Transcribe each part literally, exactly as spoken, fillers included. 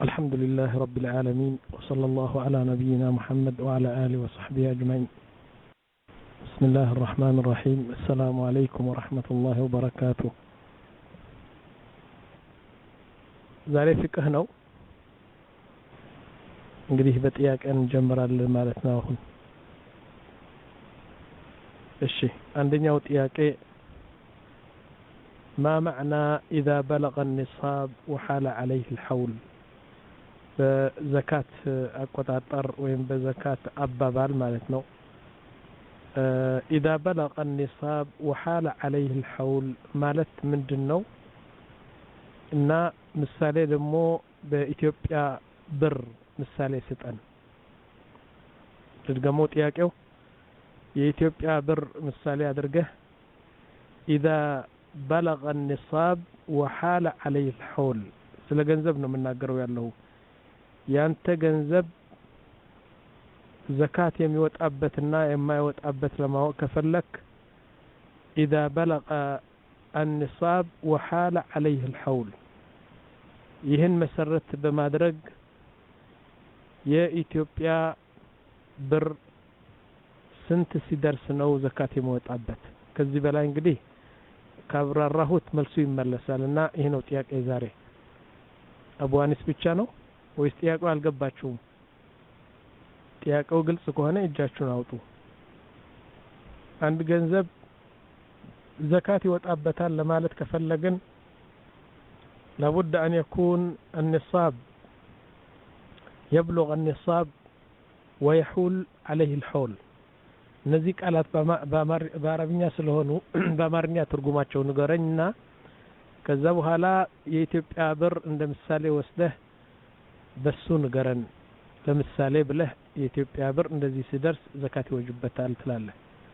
الحمد لله رب العالمين وصلى الله على نبينا محمد وعلى آله وصحبه أجمعين. بسم الله الرحمن الرحيم. السلام عليكم ورحمة الله وبركاته. ዛሬ ፍቅህ ነው እንግዲህ በጥያቄ እንጀምራለን ማለት ነው አሁን። እሺ አንደኛው ጥያቄ ما معنى إذا بلغ النصاب وحال عليه الحول بزكاة أقطاطر وين بزكاة أبابال ማለት ነው إذا بلغ النصاب وحال عليه الحول ማለት ምንድነው እና ምሳሌ ደግሞ በኢትዮጵያ ብር ምሳሌ ስጠን ድርገሞ ጥያቄው የኢትዮጵያ ብር ምሳሌ አድርገህ إذا بلغ النصاب وحال عليه الحول ስለ ገንዘብ ነው የምናገረው ያለው ያንተ ገንዘብ ዘካት የሚወጣበትና የማይወጣበት ለማወቅ ከፈለክ إذا بلغ النصاب وحال عليه الحول ይህን መሰረት በማድረግ የኢትዮጵያ ብር ስንት ሲደርስ ነው ዘካት የሚወጣበት ከዚህ በላይ እንግዲህ ካብራራሁት መልሱ ይመለሳልና ይሄ ነው ጥያቄ ዛሬ አቡ አኒስ ብቻ ነው ወይስ ጥያቄው አልገባችሁም ጥያቄው ግልጽ ከሆነ እጃችሁን አውጡ አንድ ገንዘብ ዘካት ይወጣበታል ለማለት ከፈለግን لابد أن يكون النصاب يبلغ النصاب ويحول عليه الحول እነዚህ ቃላት በአማርኛ ስለሆኑ በአማርኛ ትርጉማቸው ንገረኝና ከዛ በኋላ የኢትዮጵያ ብር እንደምሳሌ ወስደህ በሱ ንገረን ለምሳሌ ብለህ የኢትዮጵያ ብር እንደዚህ ሲደርስ ዘካት ይወጅበታል ትላለህ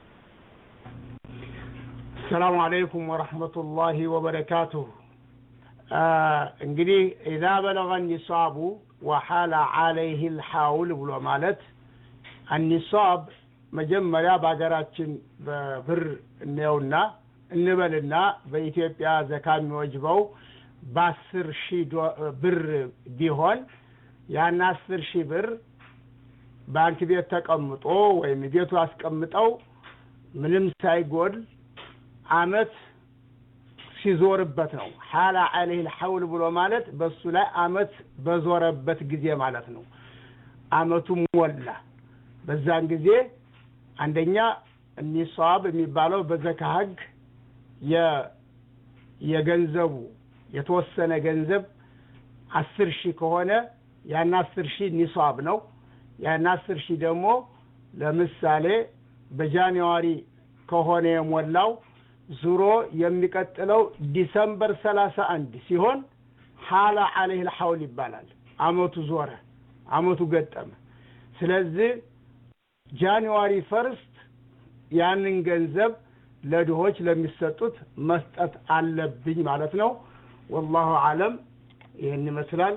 السلام عليكم ورحمة الله وبركاته እንግዲህ إذا بلغ النصاب وحال عليه الحول ብሎ ማለት النصاب መጀመሪያ በአገራችን በብር ነውና እንበልና በኢትዮጵያ ዘካት የሚወጅበው በአስር ሺህ ብር ቢሆን ያን አስር ሺህ ብር ባንክ ቤት ተቀምጦ ወይም ቤቱ አስቀምጠው ምንም ሳይጎል አመት ሲዞርበት ነው حال عليه الحول ብሎ ማለት በሱ ላይ አመት በዞረበት ጊዜ ማለት ነው አመቱ ሞላ በዛን ጊዜ አንደኛ ኒሳብ የሚባለው በዘካ ህግ የ የገንዘቡ የተወሰነ ገንዘብ አስር ሺህ ከሆነ ያን አስር ሺህ ኒሳብ ነው ያን አስር ሺህ ደግሞ ለምሳሌ በጃንዋሪ ከሆነ የሞላው ዙሮ የሚቀጥለው ዲሰምበር ሰላሳ አንድ ሲሆን حال عليه الحول ይባላል አመቱ ዞረ አመቱ ገጠመ ስለዚህ ጃንዋሪ ፈርስት ያንን ገንዘብ ለድሆች ለሚሰጡት መስጠት አለብኝ ማለት ነው والله አለም ይሄን ይመስላል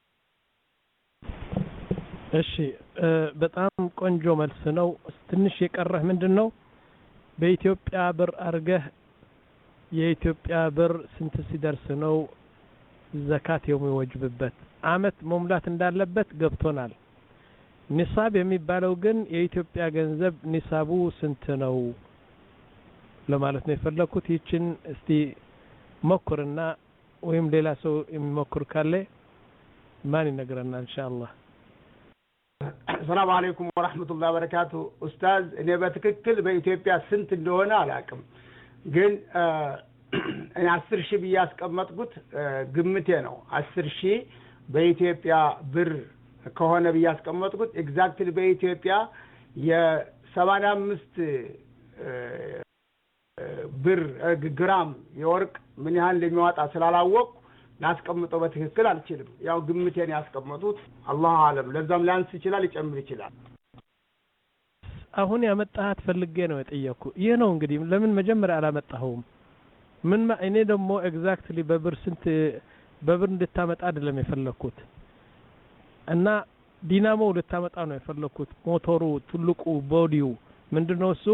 እሺ በጣም ቆንጆ መልስ ነው ትንሽ የቀረህ ምንድነው በኢትዮጵያ ብር አርገህ የኢትዮጵያ ብር ስንት ሲደርስ ነው ዘካት የሚወጅብበት አመት መሙላት እንዳለበት ገብቶናል ኒሳብ የሚባለው ግን የኢትዮጵያ ገንዘብ ኒሳቡ ስንት ነው ለማለት ነው የፈለኩት ይችን እስቲ ሞክርና ወይም ሌላ ሰው የሚሞክር ካለ ማን ይነግረናል ኢንሻአላህ السلام عليكم ورحمة الله وبركاته أستاذ እኔ በትክክል በኢትዮጵያ ስንት እንደሆነ አላውቅም ግን እኔ አስር ሺህ ቢያስቀመጥኩት ግምቴ ነው አስር ሺህ በኢትዮጵያ ብር ከሆነ ቢያስቀመጥኩት ኤግዛክትሊ በኢትዮጵያ የ85 ብር ግራም የወርቅ ምን ያህል እንደሚዋጣ ስላላወቅ ላስቀምጠው በትክክል አልችልም ያው ግምቴን ያስቀመጡት አላህ አለም ለዛም ላንስ ይችላል ይጨምር ይችላል አሁን ያመጣሃት ፈልጌ ነው የጠየኩ ይሄ ነው እንግዲህ ለምን መጀመሪያ አላመጣኸውም ምን እኔ ደግሞ ኤግዛክትሊ በብር ስንት በብር እንድታመጣ አይደለም የፈለኩት እና ዲናሞ ልታመጣ ነው የፈለኩት ሞተሩ ትልቁ ቦዲው ምንድነው እሱ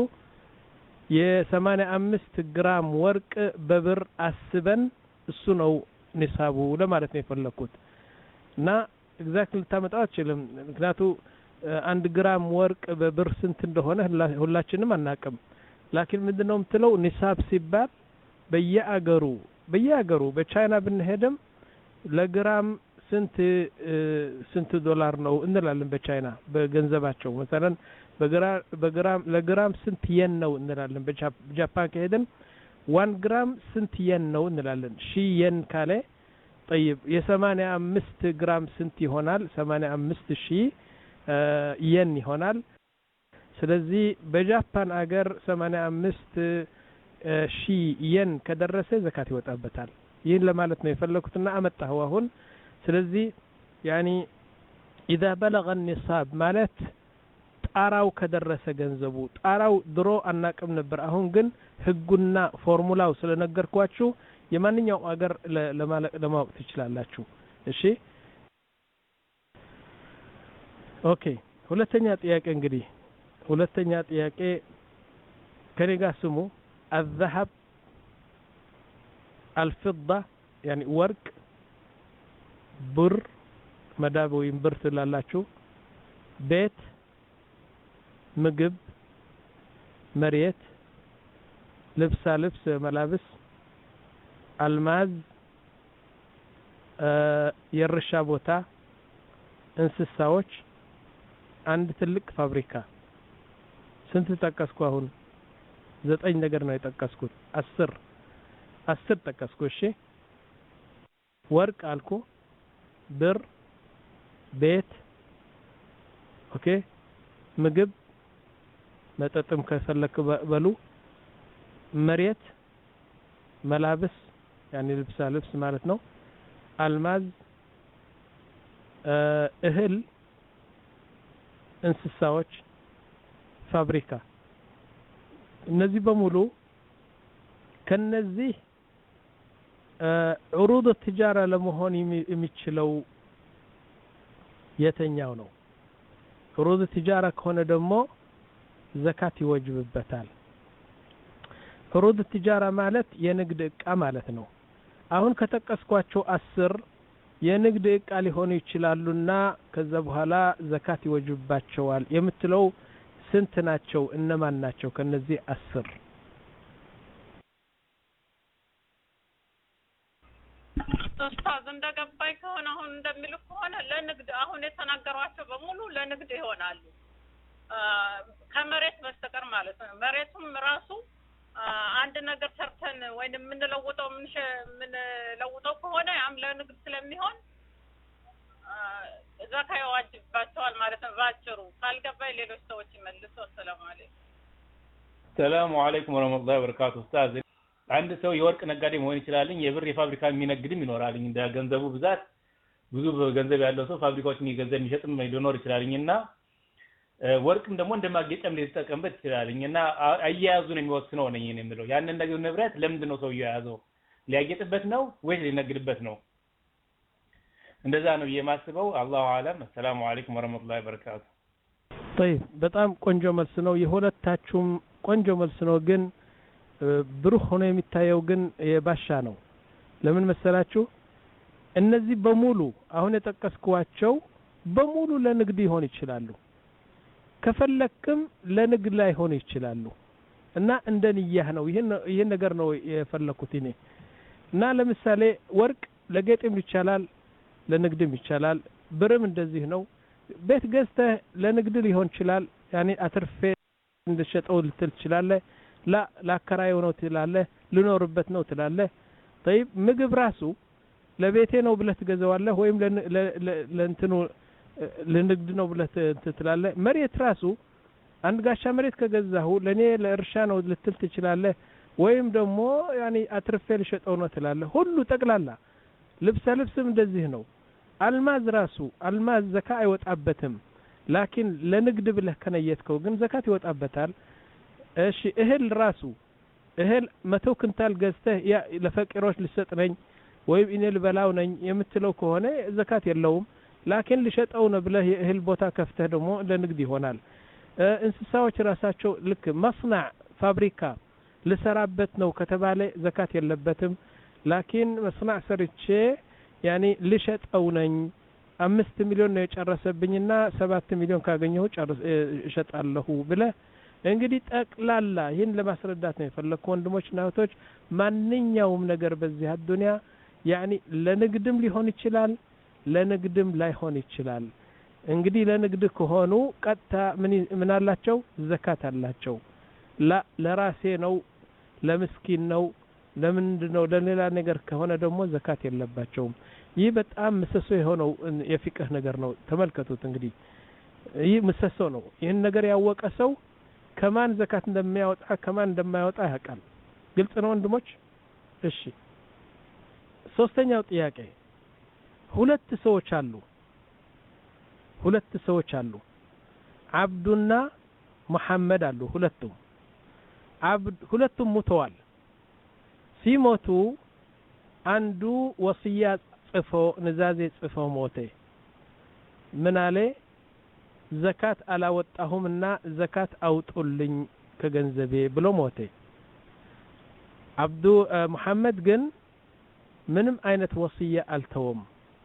የ85 ግራም ወርቅ በብር አስበን እሱ ነው ኒሳቡ ለማለት ነው የፈለኩት እና ኤግዛክት ልታመጣው አትችልም ምክንያቱ አንድ ግራም ወርቅ በብር ስንት እንደሆነ ሁላችንም አናቅም ላኪን ምንድነው የምትለው ኒሳብ ሲባል በየአገሩ በየአገሩ በቻይና ብንሄድም ለግራም ስንት ስንት ዶላር ነው እንላለን በቻይና በገንዘባቸው مثلا በግራም ለግራም ስንት የን ነው እንላለን በጃፓን ከሄድን አንድ ግራም ስንት የን ነው እንላለን ሺህ የን ካለ طيب የ85 ግራም ስንት ይሆናል ሰማንያ አምስት ሺህ የን ይሆናል ስለዚህ በጃፓን አገር ሰማንያ አምስት ሺህ የን ከደረሰ ዘካት ይወጣበታል ይህን ለማለት ነው የፈለኩትና አመጣው አሁን ስለዚህ يعني اذا بلغ النصاب ማለት ጣራው ከደረሰ ገንዘቡ ጣራው ድሮ አናቅም ነበር አሁን ግን ህጉና ፎርሙላው ስለነገርኳችሁ የማንኛው አገር ለማወቅ ትችላላችሁ እሺ ኦኬ ሁለተኛ ጥያቄ እንግዲህ ሁለተኛ ጥያቄ ከኔጋ ስሙ الذهب الفضة يعني ورق ብር መዳብ ወይም ብር ትላላችሁ ቤት ምግብ መሬት ልብስ ልብስ መላብስ አልማዝ የርሻ ቦታ እንስሳዎች አንድ ትልቅ ፋብሪካ ስንት ተጠቀስኩ አሁን ዘጠኝ ነገር ነው የጠቀስኩት አስር አስር ተጠቀስኩ እሺ ወርቅ አልኩ ብር ቤት ኦኬ ምግብ መጠጥም ከፈለክ በሉ መሬት መላብስ يعني ልብስ ልብስ ማለት ነው አልማዝ እህል እንስሳዎች ፋብሪካ እነዚህ በሙሉ ከነዚህ عروض التجارة ለመሆን የሚችለው የተኛው ነው عروض التجارة ከሆነ ደግሞ ዘካት ይወጅብበታል عروض التجارة ማለት የንግድ ዕቃ ማለት ነው አሁን ከተቀስኳቸው አስር የንግድ ዕቃ ሊሆኑ ይችላሉና ከዛ በኋላ ዘካት ይወጅብባቸዋል የምትለው ስንት ናቸው እነማን ናቸው ከነዚህ አስር ኡስታዝ እንደገባኝ ከሆነ አሁን እንደሚሉ ከሆነ ለንግድ አሁን የተናገሯቸው በሙሉ ለንግድ ይሆናሉ ከመሬት በስተቀር ማለት ነው መሬቱም ራሱ አንድ ነገር ሰርተን ወይንም ምን ለውጠው ምን ምን ለውጠው ከሆነ ያም ለንግድ ስለሚሆን ዘካ ይዋጅባቸዋል ማለት ነው ባጭሩ ካልገባኝ ሌሎች ሰዎች ይመልሱ ሰላም አለይኩም ሰላም አለይኩም ወራህመቱላሂ ወበረካቱ ኡስታዝ አንድ ሰው የወርቅ ነጋዴ መሆን ይችላልኝ የብር የፋብሪካ የሚነግድም ይኖራልኝ እንደ ገንዘቡ ብዛት ብዙ ገንዘብ ያለው ሰው ፋብሪካዎችን ይገዛል የሚሸጥም ሊኖር ይችላልኝና ወርቅም ደግሞ እንደማጌጫም ሊጠቀምበት ይችላልኝና አያያዙ ነው የሚወስነው ነኝ እኔ የምለው ያንን ነገር ንብረት ለምንድን ነው ሰው ያያዘው ሊያጌጥበት ነው ወይስ ሊነግድበት ነው እንደዛ ነው የማስበው አላሁ አለም ሰላም አለይኩም ወራህመቱላሂ ወበረካቱ طيب በጣም ቆንጆ መልስ ነው የሁለታችሁም ቆንጆ መልስ ነው ግን ብሩህ ሆነ የሚታየው ግን የባሻ ነው ለምን መሰላችሁ እነዚህ በሙሉ አሁን የጠቀስኳቸው በሙሉ ለንግድ ይሆን ይችላሉ ከፈለክም ለንግድ ላይ ሆነ ይችላሉ እና እንደንያህ ነው ይሄን ይሄን ነገር ነው የፈለኩት እኔ እና ለምሳሌ ወርቅ ለጌጥም ይቻላል ለንግድም ይቻላል ብርም እንደዚህ ነው ቤት ገዝተህ ለንግድ ሊሆን ይችላል ያኔ አትርፌ እንደሸጠው ልትል ትችላለህ ላ ላከራዩ ነው ትላለህ ልኖርበት ነው ትላለህ طيب ምግብ ራሱ ለቤቴ ነው ብለህ ትገዛዋለህ ወይም ለእንትኑ ለንግድ ነው ብለህ ትላለህ መሬት ራሱ አንድ ጋሻ መሬት ከገዛሁ ለኔ ለእርሻ ነው ልትል ትችላለህ ወይም ደግሞ ያኒ አትርፌ ልሸጠው ነው ትላለህ ሁሉ ጠቅላላ ልብስ ልብስም እንደዚህ ነው አልማዝ ራሱ አልማዝ ዘካ አይወጣበትም ላኪን ለንግድ ብለህ ከነየትከው ግን ዘካት ይወጣበታል እሺ እህል ራሱ እህል መቶ ኩንታል ገዝተህ ያ ለፈቂሮች ልሰጥ ነኝ ወይም እኔ ልበላው ነኝ የምትለው ከሆነ ዘካት የለውም ላኪን ልሸጠው ነው ብለህ የእህል ቦታ ከፍተህ ደግሞ ለንግድ ይሆናል እንስሳዎች ራሳቸው ልክ መስናዕ ፋብሪካ ልሰራበት ነው ከተባለ ዘካት የለበትም ላኪን መስናዕ ሰርቼ ያኒ ልሸጠው ነኝ አምስት ሚሊዮን ነው የጨረሰብኝና ሰባት ሚሊዮን ካገኘሁ ጨርስ እሸጣለሁ ብለ እንግዲህ ጠቅላላ ይህን ለማስረዳት ነው የፈለኩ ወንድሞችና እህቶች ማንኛውም ነገር በዚህ አዱንያ ያኒ ለንግድም ሊሆን ይችላል ለንግድም ላይሆን ይችላል እንግዲህ ለንግድ ከሆኑ ቀጥታ ምን ምን አላቸው ዘካት አላቸው ላ ለራሴ ነው ለምስኪን ነው ለምንድነው ለሌላ ነገር ከሆነ ደግሞ ዘካት የለባቸውም ይህ በጣም ምሰሶ የሆነው የፍቅህ ነገር ነው ተመልከቱት እንግዲህ ይህ ምሰሶ ነው ይህን ነገር ያወቀ ሰው ከማን ዘካት እንደሚያወጣ ከማን እንደማያወጣ ያውቃል ግልጽ ነው ወንድሞች እሺ ሶስተኛው ጥያቄ ሁለት ሰዎች አሉ ሁለት ሰዎች አሉ አብዱና መሐመድ አሉ ሁለቱም አብድ ሁለቱም ሞተዋል ሲሞቱ አንዱ ወሲያ ጽፎ ንዛዜ ጽፎ ሞተ ምን አለ ዘካት አላወጣሁምና ዘካት አውጡልኝ ከገንዘቤ ብሎ ሞተ አብዱ መሐመድ ግን ምንም አይነት ወሲያ አልተወም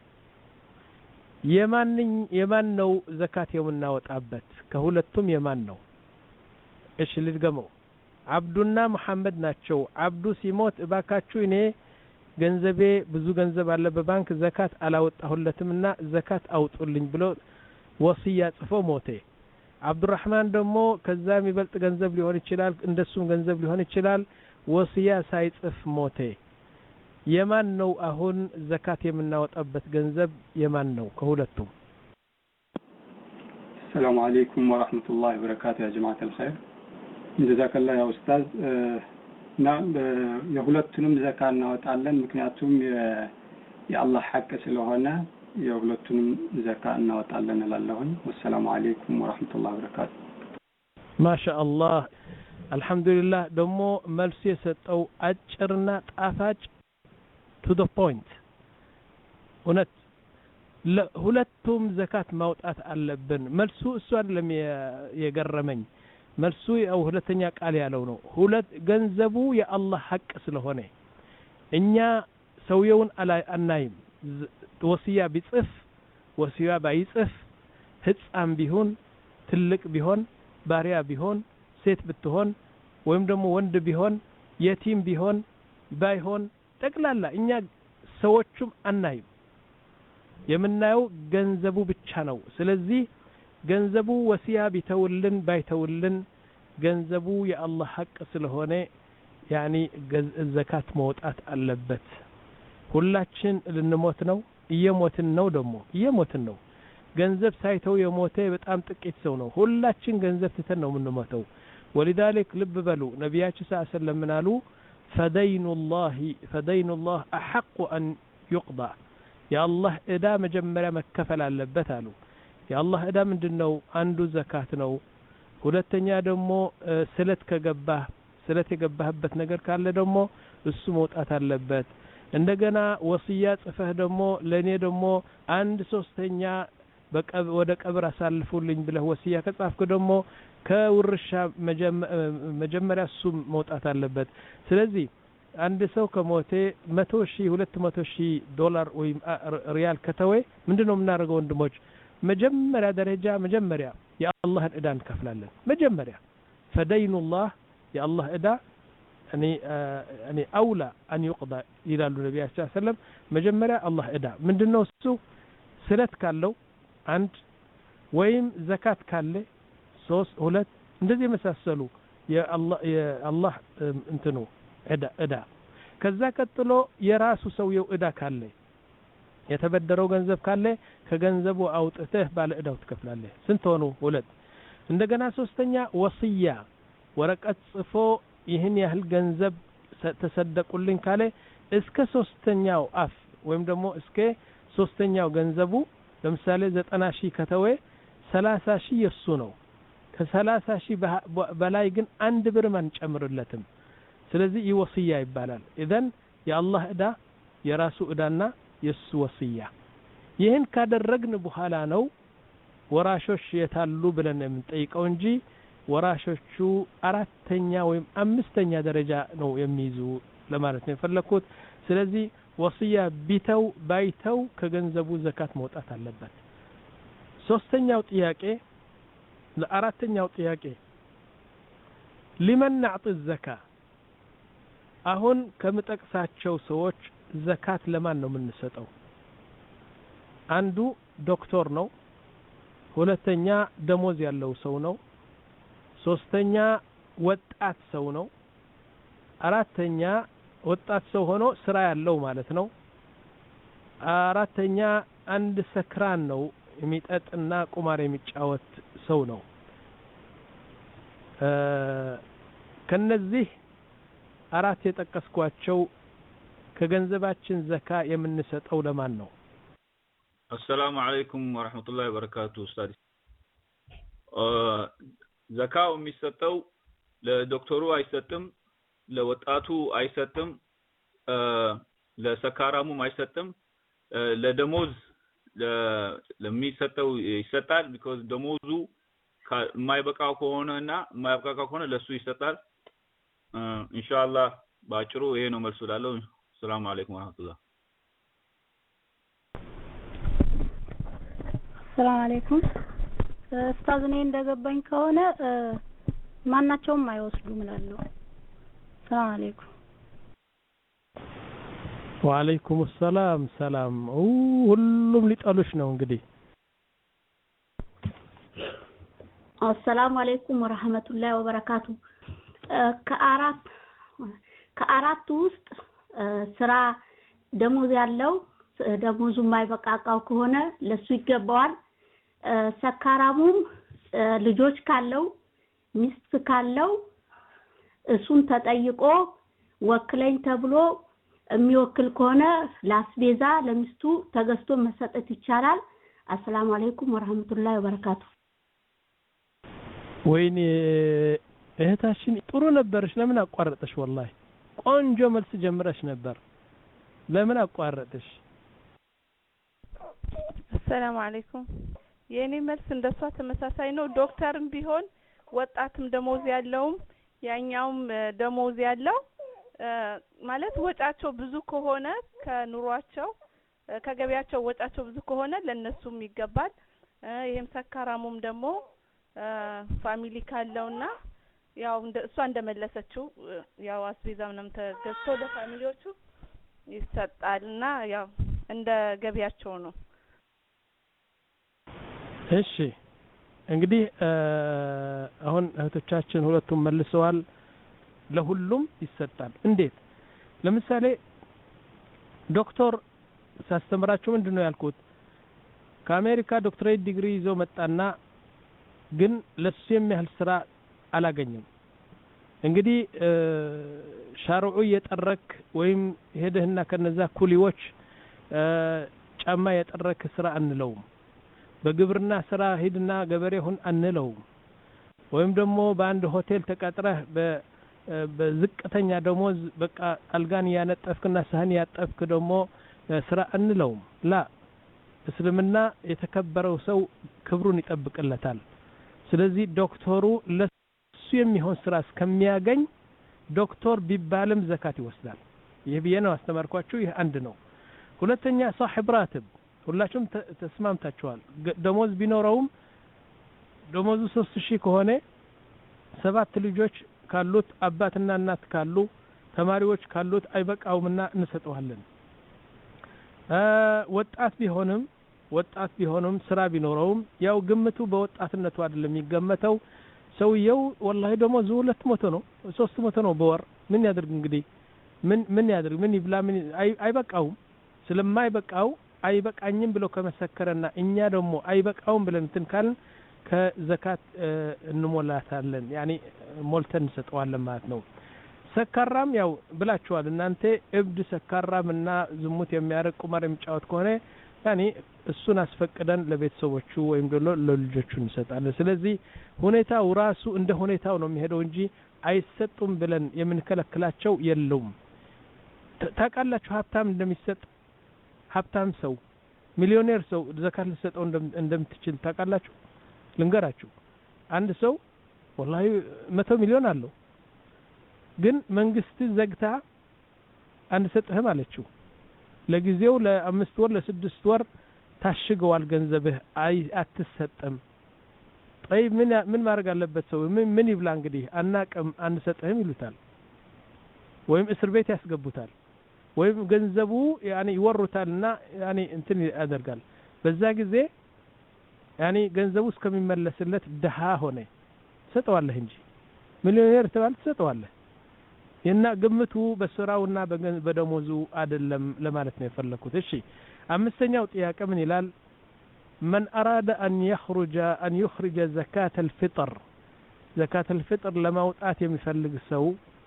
የማን የማን ነው ዘካት የምናወጣበት ከሁለቱም የማን ነው እሺ ልድገመው አብዱና መሐመድ ናቸው አብዱ ሲሞት እባካችሁ እኔ ገንዘቤ ብዙ ገንዘብ አለ በባንክ ዘካት አላወጣሁለትምና ዘካት አውጡልኝ ብሎ ወሲያ ጽፎ ሞተ አብዱራህማን ደግሞ ከዛም ይበልጥ ገንዘብ ሊሆን ይችላል እንደሱም ገንዘብ ሊሆን ይችላል ወሲያ ሳይጽፍ ሞተ የማን ነው አሁን ዘካት የምናወጣበት ገንዘብ የማን ነው ከሁለቱም السلام عليكم ورحمة الله وبركاته يا جماعة الخير جزاك الله يا أستاذ نعم የሁለቱንም ዘካ እናወጣለን ምክንያቱም የአላህ ሐቅ ስለሆነ የሁለቱንም ዘካ እናወጣለን እላለሁኝ والسلام عليكم ورحمة الله وبركاته ما شاء الله الحمد لله ደሞ መልስ የሰጠው አጭርና ጣፋጭ to the point እውነት ለሁለቱም ዘካት ማውጣት አለብን መልሱ እሱ አይደለም የገረመኝ መልሱ ያው ሁለተኛ ቃል ያለው ነው ሁለት ገንዘቡ የአላህ ሐቅ ስለሆነ እኛ ሰውየውን አናይም ወሲያ ቢጽፍ ወሲያ ባይጽፍ ህፃም ቢሆን ትልቅ ቢሆን ባሪያ ቢሆን ሴት ብትሆን ወይም ደግሞ ወንድ ቢሆን የቲም ቢሆን ባይሆን ጠቅላላ እኛ ሰዎችም አናይም የምናየው ገንዘቡ ብቻ ነው ስለዚህ ገንዘቡ ወሲያ ቢተውልን ባይተውልን ገንዘቡ የአላህ ሐቅ ስለሆነ ያኒ ዘካት መውጣት አለበት ሁላችን ልንሞት ነው እየሞትን ነው ደግሞ እየሞትን ነው ገንዘብ ሳይተው የሞተ በጣም ጥቂት ሰው ነው ሁላችን ገንዘብ ትተን ነው የምንሞተው ولذلك ልብ በሉ ነብያችን ሰለላሁ ዐለይሂ ወሰለም ምናሉ فدين الله فدين الله احق ان يقضى يا الله ادا መጀመሪያ መከፈል አለበት አሉ የአላህ እዳ ምንድነው አንዱ ዘካት ነው ሁለተኛ ደግሞ ስለት ከገባህ ስለት የገባህበት ነገር ካለ ደግሞ እሱ መውጣት አለበት እንደገና ወሲያ ጽፈህ ደግሞ ለኔ ደግሞ አንድ ሶስተኛ ወደ ቀብር አሳልፉልኝ ብለህ ወሲያ ከጻፍክ ደግሞ ከውርሻ መጀመሪያ እሱ መውጣት አለበት ስለዚህ አንድ ሰው ከሞተ መቶ ሺህ ሁለት መቶ ሺህ ዶላር ወይ ሪያል ከተወ ምንድነው የምናደርገው ወንድሞች መጀመሪያ ደረጃ መጀመሪያ የአላህን እዳ እንከፍላለን መጀመሪያ فدين الله يا الله ادا اني اني اولى ان يقضى ይላሉ ነብያችን ሰለላሁ ዐለይሂ ወሰለም መጀመሪያ አላህ እዳ ምንድነው እሱ ስለት ካለው አንድ ወይም ዘካት ካለ ሶስት ሁለት እንደዚህ መሳሰሉ የአላህ የአላህ እንትኑ እዳ እዳ ከዛ ቀጥሎ የራሱ ሰውየው እዳ ካለ የተበደረው ገንዘብ ካለ ከገንዘቡ አውጥተህ ባለ እዳው ትከፍላለህ ስንት ሆኑ ሁለት እንደገና ሶስተኛ ወሲያ ወረቀት ጽፎ ይህን ያህል ገንዘብ ተሰደቁልኝ ካለ እስከ ሶስተኛው አፍ ወይም ደግሞ እስከ ሶስተኛው ገንዘቡ ለምሳሌ ዘጠና ሺህ ከተወ ሰላሳ ሺህ የሱ ነው ከሰላሳ ሺህ በላይ ግን አንድ ብር ማን ጨምርለትም ስለዚህ ይወሲያ ይባላል ኢዘን የአላህ እዳ የራሱ እዳና የሱ ወሲያ ይህን ካደረግን በኋላ ነው ወራሾች የታሉ ብለን የምንጠይቀው እንጂ ወራሾቹ አራተኛ ወይም አምስተኛ ደረጃ ነው የሚይዙ ለማለት ነው የፈለኩት ስለዚህ ወሲያ ቢተው ባይተው ከገንዘቡ ዘካት መውጣት አለበት። ሶስተኛው ጥያቄ ለአራተኛው ጥያቄ لمن نعطي الزكاة አሁን ከምጠቅሳቸው ሰዎች ዘካት ለማን ነው የምንሰጠው? አንዱ ዶክተር ነው፣ ሁለተኛ ደሞዝ ያለው ሰው ነው፣ ሶስተኛ ወጣት ሰው ነው፣ አራተኛ ወጣት ሰው ሆኖ ስራ ያለው ማለት ነው፣ አራተኛ አንድ ሰክራን ነው የሚጠጥና ቁማር የሚጫወት ሰው ነው። ከነዚህ አራት የጠቀስኳቸው ከገንዘባችን ዘካ የምንሰጠው ለማን ነው? السلام عليكم ورحمة الله وبركاته أستاذ. ዘካው የሚሰጠው ለዶክተሩ አይሰጥም፣ ለወጣቱ አይሰጥም፣ ለሰካራሙም አይሰጥም። ለደሞዝ ለሚሰጠው ይሰጣል። because ደሞዙ የማይበቃው ከሆነና የማይበቃው ከሆነ ለሱ ይሰጣል። ኢንሻአላህ ባጭሩ ይሄ ነው መልሱ ላለው። ሰላም አለይኩም ወራህመቱላህ። ሰላም አለይኩም ኡስታዝ፣ እኔ እንደገባኝ ከሆነ ማናቸውም አይወስዱም እላለሁ። ሰላም አለይኩም። ወአለይኩም ሰላም ሰላም። ሁሉም ሊጠሉሽ ነው እንግዲህ። አሰላሙ አለይኩም ወራህመቱላሂ ወበረካቱ። ከአራት ከአራት ውስጥ ስራ ደሞዝ ያለው ደሞዙ የማይበቃቃው ከሆነ ለሱ ይገባዋል። ሰካራሙም ልጆች ካለው ሚስት ካለው እሱን ተጠይቆ ወክለኝ ተብሎ የሚወክል ከሆነ ለአስቤዛ ለሚስቱ ተገዝቶ መሰጠት ይቻላል። አሰላሙ አለይኩም ወራህመቱላሂ ወበረካቱ። ወይኔ እህታችን ጥሩ ነበርሽ፣ ለምን አቋረጥሽ? ወላሂ ቆንጆ መልስ ጀምረሽ ነበር፣ ለምን አቋረጥሽ? ሰላም አለይኩም። የኔ መልስ እንደሷ ተመሳሳይ ነው። ዶክተርም ቢሆን ወጣትም ደሞዝ ያለውም ያኛውም ደሞዝ ያለው ማለት ወጫቸው ብዙ ከሆነ ከኑሯቸው ከገቢያቸው ወጫቸው ብዙ ከሆነ ለነሱም ይገባል። ይሄም ሰካራሙም ደግሞ ፋሚሊ ካለውና ያው እንደ እሷ እንደመለሰችው ያው አስቤዛ ምንም ተገዝቶ ለፋሚሊዎቹ ይሰጣልና ያው እንደ ገቢያቸው ነው። እሺ እንግዲህ አሁን እህቶቻችን ሁለቱም መልሰዋል። ለሁሉም ይሰጣል። እንዴት? ለምሳሌ ዶክተር ሳስተምራችሁ ምንድነው ያልኩት? ከአሜሪካ ዶክትሬት ዲግሪ ይዞ መጣና ግን ለሱ የሚያህል ስራ አላገኘም። እንግዲህ ሻርዑ የጠረክ ወይም ሄደህና ከነዛ ኩሊዎች ጫማ የጠረክ ስራ አንለውም። በግብርና ስራ ሄድና ገበሬ ሁን አንለውም። ወይም ደግሞ በአንድ ሆቴል ተቀጥረህ በዝቅተኛ ደሞዝ በቃ አልጋን ያነጠፍክና ሳህን ያጠፍክ ደግሞ ስራ አንለውም። ላ እስልምና የተከበረው ሰው ክብሩን ይጠብቅለታል። ስለዚህ ዶክተሩ ለሱ የሚሆን ስራ እስከሚያገኝ ዶክተር ቢባልም ዘካት ይወስዳል። ይህ ብዬ ነው አስተማርኳችሁ። ይህ አንድ ነው። ሁለተኛ صاحب راتب ሁላችሁም ተስማምታችኋል። ደሞዝ ቢኖረውም ደሞዙ ሶስት ሺህ ከሆነ ሰባት ልጆች ካሉት አባትና እናት ካሉ ተማሪዎች ካሉት አይበቃውምና እንሰጠዋለን። ወጣት ቢሆንም ወጣት ቢሆንም ስራ ቢኖረውም ያው ግምቱ በወጣትነቱ አይደለም የሚገመተው። ሰውየው ወላሂ ደሞዙ ሁለት መቶ ነው ሶስት መቶ ነው በወር ምን ያድርግ እንግዲህ ምን ምን ያድርግ ምን ይብላ ምን አይበቃውም። ስለማይበቃው አይበቃኝም ብሎ ከመሰከረና እኛ ደግሞ አይበቃውም ብለን እንትን ካልን ከዘካት እንሞላታለን። ያኒ ሞልተን እንሰጠዋለን ማለት ነው። ሰካራም ያው ብላችኋል እናንተ እብድ ሰካራምና ዝሙት የሚያረቅ ቁማር የሚጫወት ከሆነ ያኒ እሱን አስፈቅደን ለቤተሰቦቹ ወይም ደግሞ ለልጆቹ እንሰጣለን። ስለዚህ ሁኔታው ራሱ እንደ ሁኔታው ነው የሚሄደው እንጂ አይሰጡም ብለን የምንከለክላቸው የለውም። ታውቃላችሁ ሀብታም እንደሚሰጥ ሀብታም ሰው ሚሊዮኔር ሰው ዘካት ሊሰጠው እንደምትችል ታውቃላችሁ? ልንገራችሁ። አንድ ሰው ወላሂ መቶ ሚሊዮን አለው ግን መንግስት ዘግታ አንድ ሰጥህም አለችው። ለጊዜው ለአምስት ወር ለስድስት ወር ታሽገዋል ገንዘብህ አይ አትሰጥም طيب ምን ምን ማድረግ አለበት ሰው ምን ምን ይብላ እንግዲህ አናቀም አንሰጥህም ይሉታል ወይም እስር ቤት ያስገቡታል ወይም ገንዘቡ ያኒ ይወሩታልና ያኒ እንትን ያደርጋል በዛ ጊዜ ያኒ ገንዘቡ እስከሚመለስለት ደሃ ሆነ ሰጠዋለህ እንጂ ሚሊዮኔር ተባል ተሰጠዋለህ የና ግምቱ በስራውና በደሞዙ አይደለም ለማለት ነው የፈለኩት እሺ አምስተኛው ጥያቄ ምን ይላል من أراد أن يخرج أن يخرج زكاة الفطر زكاة الفطر لما وطات يمفلق سو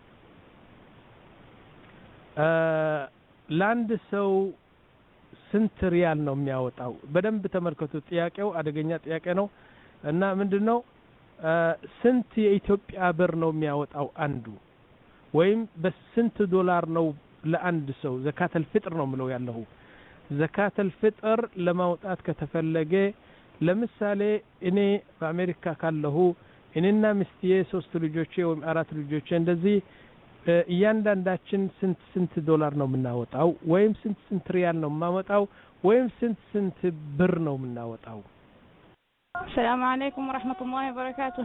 آه لاند سو سنت ريال ነው የሚያወጣው በደንብ ተመልከቱ ጥያቄው አደገኛ ጥያቄ ነው እና ምንድነው ስንት የኢትዮጵያ ብር ነው የሚያወጣው አንዱ ወይም በስንት ዶላር ነው ለአንድ ሰው ዘካት الفطر ነው ምለው ያለው ዘካት الفطر ለማውጣት ከተፈለገ ለምሳሌ እኔ በአሜሪካ ካለሁ እኔና ሚስቴ ሶስት ልጆቼ ወይም አራት ልጆቼ እንደዚህ እያንዳንዳችን ስንት ስንት ዶላር ነው የምናወጣው ወይም ስንት ስንት ሪያል ነው የማወጣው ወይም ስንት ስንት ብር ነው የምናወጣው السلام عليكم ورحمة الله وبركاته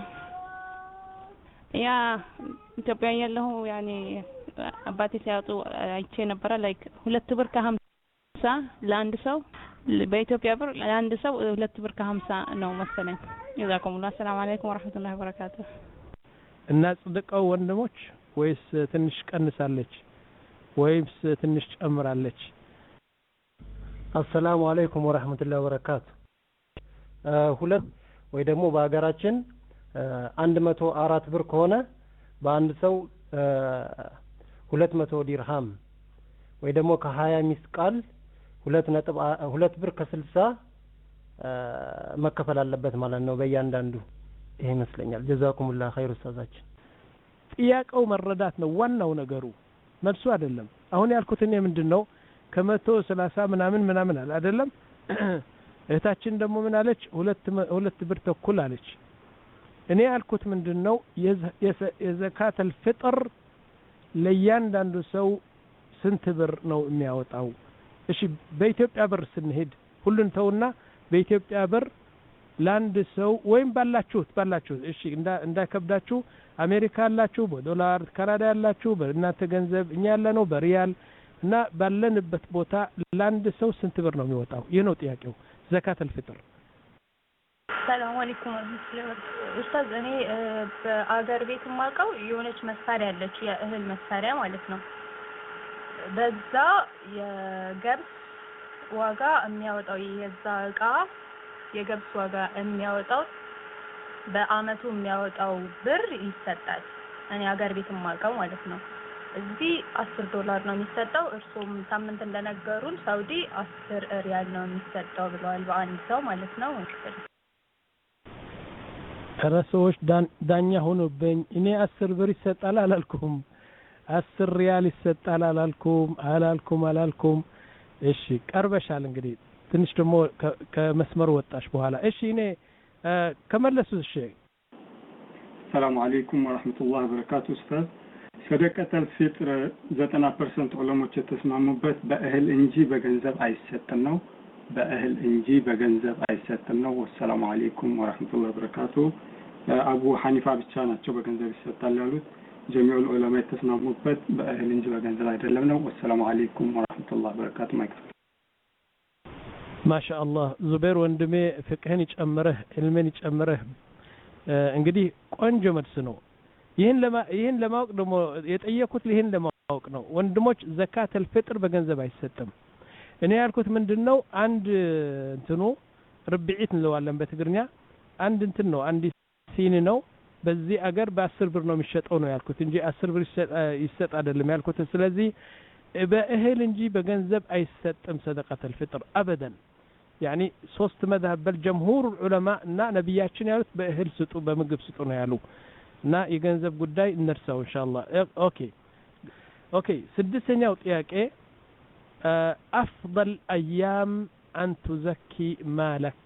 يا ኢትዮጵያ ያለው ያኒ አባቴ ሲያወጡ አይቼ ነበር ላይክ ሁለት ብር ከሀምሳ ለአንድ ሰው በኢትዮጵያ ብር ለአንድ ሰው ሁለት ብር ከሀምሳ ነው መሰለኝ جزاكم الله السلام عليكم ورحمة الله وبركاته እና ጽድቀው ወንድሞች ወይስ ትንሽ ቀንሳለች ወይስ ትንሽ ጨምራለች السلام عليكم ورحمة الله وبركاته ሁለት ወይ ደግሞ በአገራችን አንድ መቶ አራት ብር ከሆነ በአንድ ሰው ሁለት መቶ ዲርሃም ወይ ደግሞ ከ20 ሚስቃል ሁለት ነጥብ ሁለት ብር ከስልሳ መከፈል አለበት ማለት ነው በእያንዳንዱ ይሄ ይመስለኛል جزاكم الله خير ኡስታዛችን ጥያቄው መረዳት ነው ዋናው ነገሩ መልሱ አይደለም አሁን ያልኩት እኔ ምንድነው ከመቶ ሰላሳ ምናምን ምናምን አለ አይደለም እህታችን ደግሞ ምን አለች ሁለት ሁለት ብር ተኩል አለች እኔ ያልኩት ምንድነው የዘካት الفطر ለያንዳንዱ ሰው ስንት ብር ነው የሚያወጣው እሺ በኢትዮጵያ ብር ስንሄድ ሁሉን ተውና በኢትዮጵያ ብር ላንድ ሰው ወይም ባላችሁት ባላችሁት እሺ እንዳ እንዳከብዳችሁ አሜሪካ ያላችሁ በዶላር ካናዳ ያላችሁ በእናንተ ገንዘብ እኛ ያለነው በሪያል እና ባለንበት ቦታ ላንድ ሰው ስንት ብር ነው የሚወጣው ይሄ ነው ጥያቄው ዘካት الفطر ሰላም አለይኩም ወራህመቱላሂ ኡስታዝ እኔ በአገር ቤት ማቀው የሆነች መሳሪያ አለች የእህል መሳሪያ ማለት ነው በዛ የገብስ ዋጋ የሚያወጣው የዛ እቃ የገብስ ዋጋ የሚያወጣው በአመቱ የሚያወጣው ብር ይሰጣል እኔ አገር ቤት ማቀው ማለት ነው እዚህ አስር ዶላር ነው የሚሰጠው እርሱም ሳምንት እንደነገሩን ሳውዲ አስር ሪያል ነው የሚሰጠው ብለዋል በአንድ ሰው ማለት ነው ከረሶች ዳኛ ሆኖብኝ እኔ አስር ብር ይሰጣል አላልኩም አስር ሪያል ይሰጣል አላልኩም አላልኩም አላልኩም እሺ ቀርበሻል እንግዲህ ትንሽ ደግሞ ከመስመር ወጣሽ በኋላ እሺ እኔ ከመለሱ እሺ ሰላም አለይኩም ወራህመቱላሂ ወበረካቱ ኡስታዝ ሰደቀተ الفطر ዘጠና ፐርሰንት ዑለሞች የተስማሙበት በእህል እንጂ በገንዘብ አይሰጥም ነው በእህል እንጂ በገንዘብ አይሰጥም ነው ወሰላሙ አለይኩም ወራህመቱላሂ ወበረካቱ አቡ ሐኒፋ ብቻ ናቸው በገንዘብ ይሰጣል ያሉት ጀሚዑ ዑለማ የተስማሙበት በእህል እንጂ በገንዘብ አይደለም ነው ወሰላሙ አለይኩም ወራህመቱላሂ ወበረካቱ ማይክ ማሻአላህ ዙበይር ወንድሜ ፍቅህን ይጨምረህ ኢልምን ይጨምረህ እንግዲህ ቆንጆ መልስ ነው ይሄን ለማ ይሄን ለማወቅ ደግሞ የጠየቁት ይሄን ለማወቅ ነው ወንድሞች ዘካት الفطر በገንዘብ አይሰጥም እኔ ያልኩት ምንድነው አንድ እንትኑ ርብዒት እንለዋለን በትግርኛ አንድ እንትን ነው አንድ ሲኒ ነው በዚህ አገር በ10 ብር ነው የሚሸጠው ነው ያልኩት እንጂ አስር ብር ይሰጥ አይደለም ያልኩት ስለዚህ በእህል እንጂ በገንዘብ አይሰጥም ሰደቃት الفطر አበደን يعني ሶስት መذهب بالجمهور العلماء እና ነብያችን ያሉት በእህል ስጡ በምግብ ስጡ ነው ያሉ እና የገንዘብ ጉዳይ እንርሳው ኢንሻአላህ ኦኬ ኦኬ ስድስተኛው ጥያቄ أفضل أيام أن تزكي مالك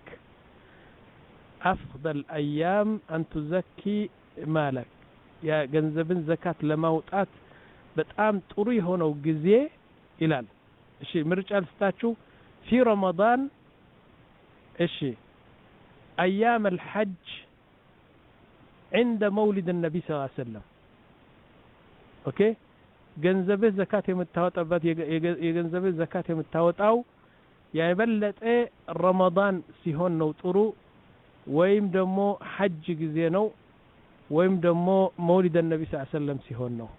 أفضل أيام أن تزكي مالك يا ገንዘብን ዘካት ለማውጣት በጣም ጥሩ የሆነው ጊዜ ይላል እሺ ምርጫ ልስጣችሁ في رمضان እሺ أيام الحج عند مولد النبي صلى الله عليه وسلم ኦኬ ገንዘብህ ዘካት የምታወጣበት የገንዘብህ ዘካት የምታወጣው ያይበለጠ ረመዳን ሲሆን ነው ጥሩ ወይም ደግሞ ሐጅ ጊዜ ነው ወይም ደግሞ መውሊድ النبي صلى الله عليه وسلم ሲሆን ነው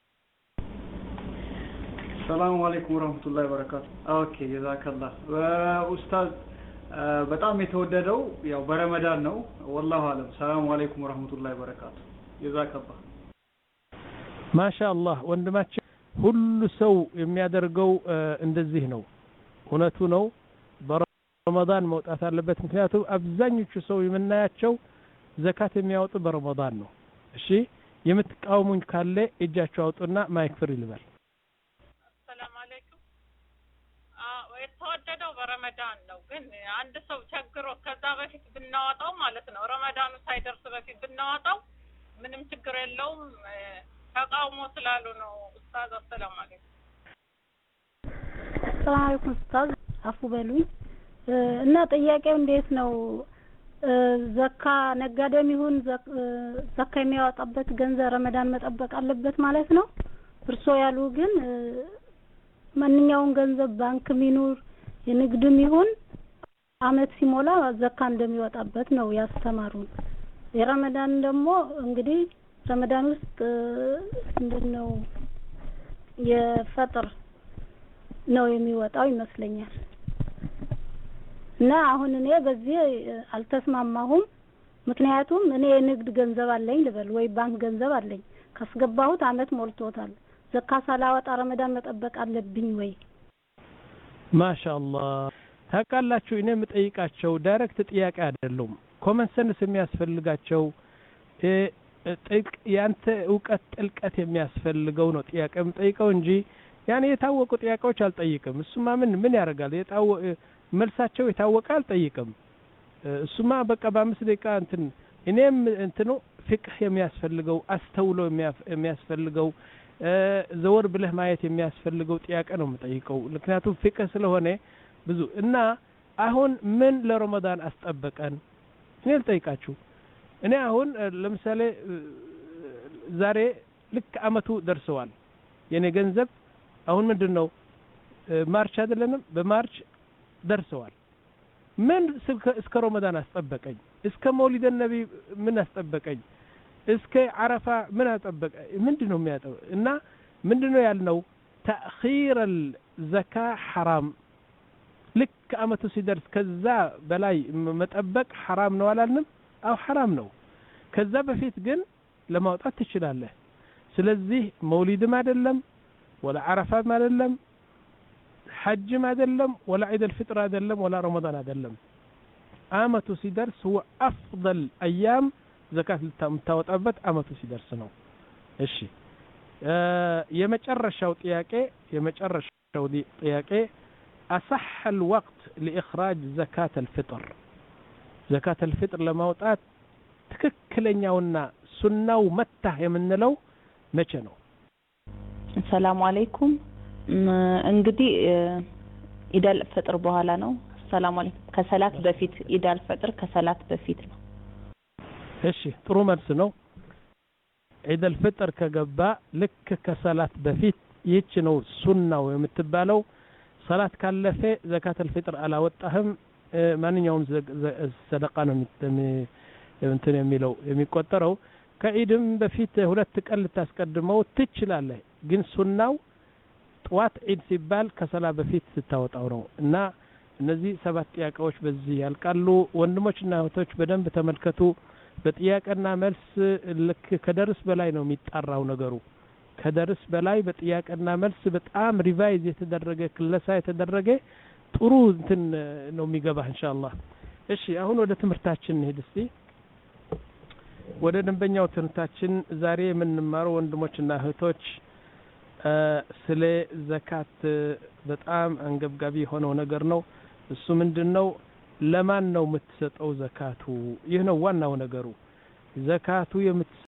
ሰላም አለይኩም ወራህመቱላሂ ወበረካቱ ኦኬ ጀዛከላህ ኡስታዝ በጣም የተወደደው ያው በረመዳን ነው والله አለም ሰላም አለይኩም ወራህመቱላሂ ወበረካቱ ጀዛከላህ ማሻአላህ ወንድማችን ሁሉ ሰው የሚያደርገው እንደዚህ ነው እውነቱ ነው በረመዳን መውጣት አለበት ምክንያቱም አብዛኞቹ ሰው የምናያቸው ዘካት የሚያወጡ በረመዳን ነው እሺ የምትቃወሙኝ ካለ እጃቸው አውጡና ማይክፍር ይልበል ሰላም አለይኩም አዎ የተወደደው በረመዳን ነው ግን አንድ ሰው ቸግሮ ከዛ በፊት ብናወጣው ማለት ነው ረመዳኑ ሳይደርስ በፊት ብናወጣው ምንም ችግር የለውም ተቃውሞ ስላሉ ነው ኡስታዝ ሰላም አለይኩም ሰላም አለይኩም ኡስታዝ አፉ በሉኝ እና ጥያቄው እንዴት ነው ዘካ ነጋዴም ይሁን ዘካ የሚያወጣበት ገንዘብ ረመዳን መጠበቅ አለበት ማለት ነው እርሶ ያሉ ግን ማንኛውም ገንዘብ ባንክ ሚኑር የንግድም ይሁን አመት ሲሞላ ዘካ እንደሚወጣበት ነው ያስተማሩን የረመዳን ደግሞ እንግዲህ ረመዳን ውስጥ እንደነው የፈጥር ነው የሚወጣው ይመስለኛል እና አሁን እኔ በዚህ አልተስማማሁም ምክንያቱም እኔ የንግድ ገንዘብ አለኝ ልበል ወይ ባንክ ገንዘብ አለኝ ካስገባሁት አመት ሞልቶታል ዘካ ሳላወጣ ረመዳን መጠበቅ አለብኝ ወይ ማሻአላህ ታውቃላችሁ እኔ የምጠይቃቸው ዳይሬክት ጥያቄ አይደለም ኮመን ሰንስ የሚያስፈልጋቸው ጥልቅ ያንተ ዕውቀት ጥልቀት የሚያስፈልገው ነው ጥያቄ የምጠይቀው እንጂ ያኔ የታወቁ ጥያቄዎች አልጠይቅም እሱማ ምን ምን ያደርጋል የታወ መልሳቸው የታወቀ አልጠይቅም እሱማ በቃ በአምስት ደቂቃ እንትን እኔም እንትኑ ፍቅህ የሚያስፈልገው አስተውሎ የሚያስፈልገው ዘወር ብለህ ማየት የሚያስፈልገው ጥያቄ ነው የምጠይቀው ምክንያቱም ፍቅህ ስለሆነ ብዙ እና አሁን ምን ለረመዳን አስጠበቀን እኔ ልጠይቃችሁ እኔ አሁን ለምሳሌ ዛሬ ልክ አመቱ ደርሰዋል የኔ ገንዘብ አሁን ምንድነው ማርች አይደለንም በማርች ደርሰዋል ምን እስከ ረመዳን አስጠበቀኝ እስከ መውሊድ ነቢ ምን አስጠበቀኝ እስከ አረፋ ምን አስጠበቀ ምንድነው የሚያጠው እና ምንድነው ያልነው ተአኺር الزካ حرام ልክ አመቱ ሲደርስ ከዛ በላይ መጠበቅ حرام ነው አላልንም አው حرام ነው ከዛ በፊት ግን ለማውጣት ትችላለህ ስለዚህ መውሊድም አይደለም ወላ አረፋም አይደለም ሐጅም አይደለም ወላ ዒድ الفطر አይደለም ወላ ረመዳን አይደለም አመቱ ሲደርስ هو افضل ايام ዘካት ልታወጣበት አመቱ ሲደርስ ነው እሺ የመጨረሻው ጥያቄ የመጨረሻው ጥያቄ اصح الوقت لاخراج زكاه الفطر زكاه الفطر ለማውጣት ትክክለኛውና ሱናው መታህ የምንለው መቼ ነው ሰላም አለይኩም እንግዲህ ኢዳል ፈጥር በኋላ ነው ሰላም አለይኩም ከሰላት በፊት ኢዳል ፈጥር ከሰላት በፊት ነው እሺ ጥሩ መልስ ነው ኢዳል ፈጥር ከገባ ልክ ከሰላት በፊት ይህች ነው ሱናው የምትባለው ሰላት ካለፈ ዘካተል ፈጥር አላወጣህም ማንኛውም ሰደቃ ነው እንትን የሚለው የሚቆጠረው ከኢድም በፊት ሁለት ቀን ልታስቀድመው ትችላለህ ግን ሱናው ጧት ኢድ ሲባል ከሰላ በፊት ስታወጣው ነው እና እነዚህ ሰባት ጥያቄዎች በዚህ ያልቃሉ ወንድሞችና እህቶች በደንብ ተመልከቱ በጥያቄና መልስ ልክ ከደርስ በላይ ነው የሚጣራው ነገሩ ከደርስ በላይ በጥያቄና መልስ በጣም ሪቫይዝ የተደረገ ክለሳ የተደረገ ጥሩ እንትን ነው የሚገባህ ኢንሻአላህ እሺ አሁን ወደ ትምህርታችን እንሄድ እስቲ ወደ ደንበኛው ትምህርታችን ዛሬ የምንማረው ወንድሞችና እህቶች ስለ ዘካት በጣም አንገብጋቢ የሆነው ነገር ነው እሱ ምንድነው ለማን ነው የምትሰጠው ዘካቱ ይህ ነው ዋናው ነገሩ ዘካቱ የምት